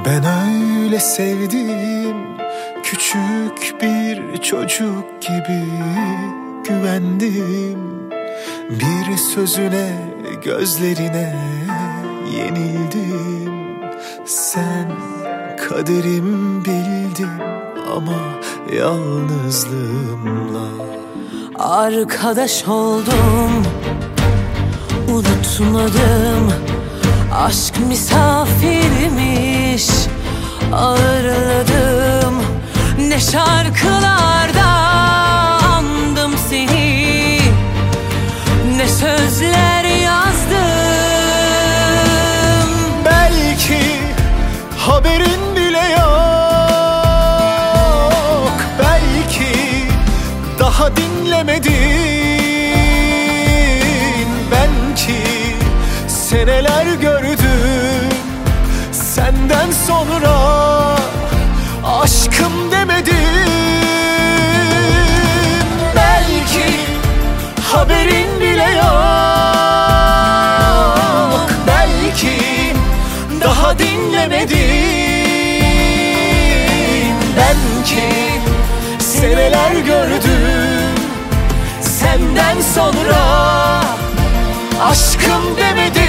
Ben öyle sevdim, küçük bir çocuk gibi güvendim. Bir sözüne, gözlerine yenildim. Sen kaderim bildin ama yalnızlığımla. Arkadaş oldum, unutmadım. Aşk misafirmiş, ağırladım. Ne şarkılarda andım seni, ne sözler yazdım. Belki haberin bile yok, belki daha dinlemedin. Belki seneler gördüm senden sonra, aşkım demedim. Belki haberin bile yok, belki daha dinlemedin. Belki seneler gördüm senden sonra, aşkım demedim.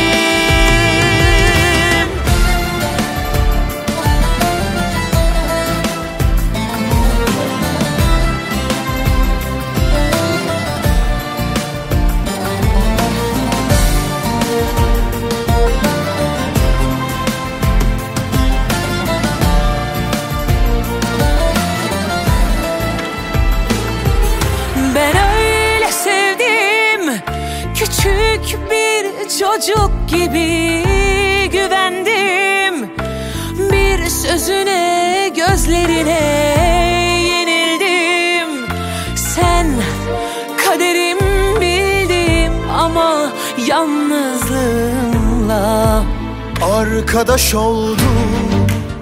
Ben öyle sevdim, küçük bir çocuk gibi güvendim. Bir sözüne, gözlerine yenildim. Sen kaderim bildim ama yalnızlığımla. Arkadaş oldum,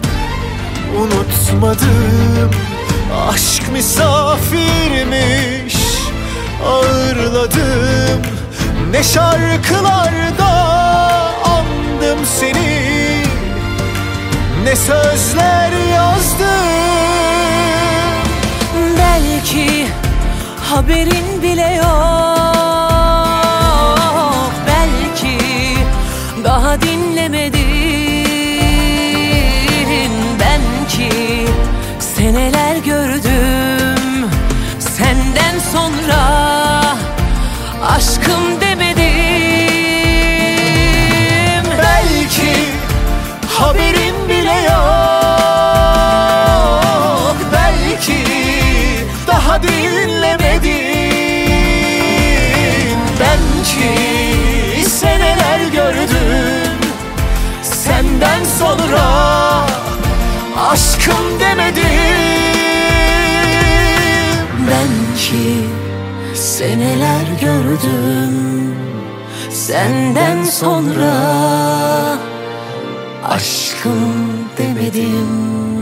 unutmadım. Aşk misafirmiş, ağırladım. Ne şarkılarda andım seni, ne sözler yazdım. Belki haberin bile yok, belki daha dinlemedin. Belki seneler gördüm senden sonra, aşkım demedim. Belki haberin bile yok, belki daha dinlemedin. Belki seneler gördüm senden sonra, aşkım demedim. Belki seneler gördüm senden sonra, aşkım demedim.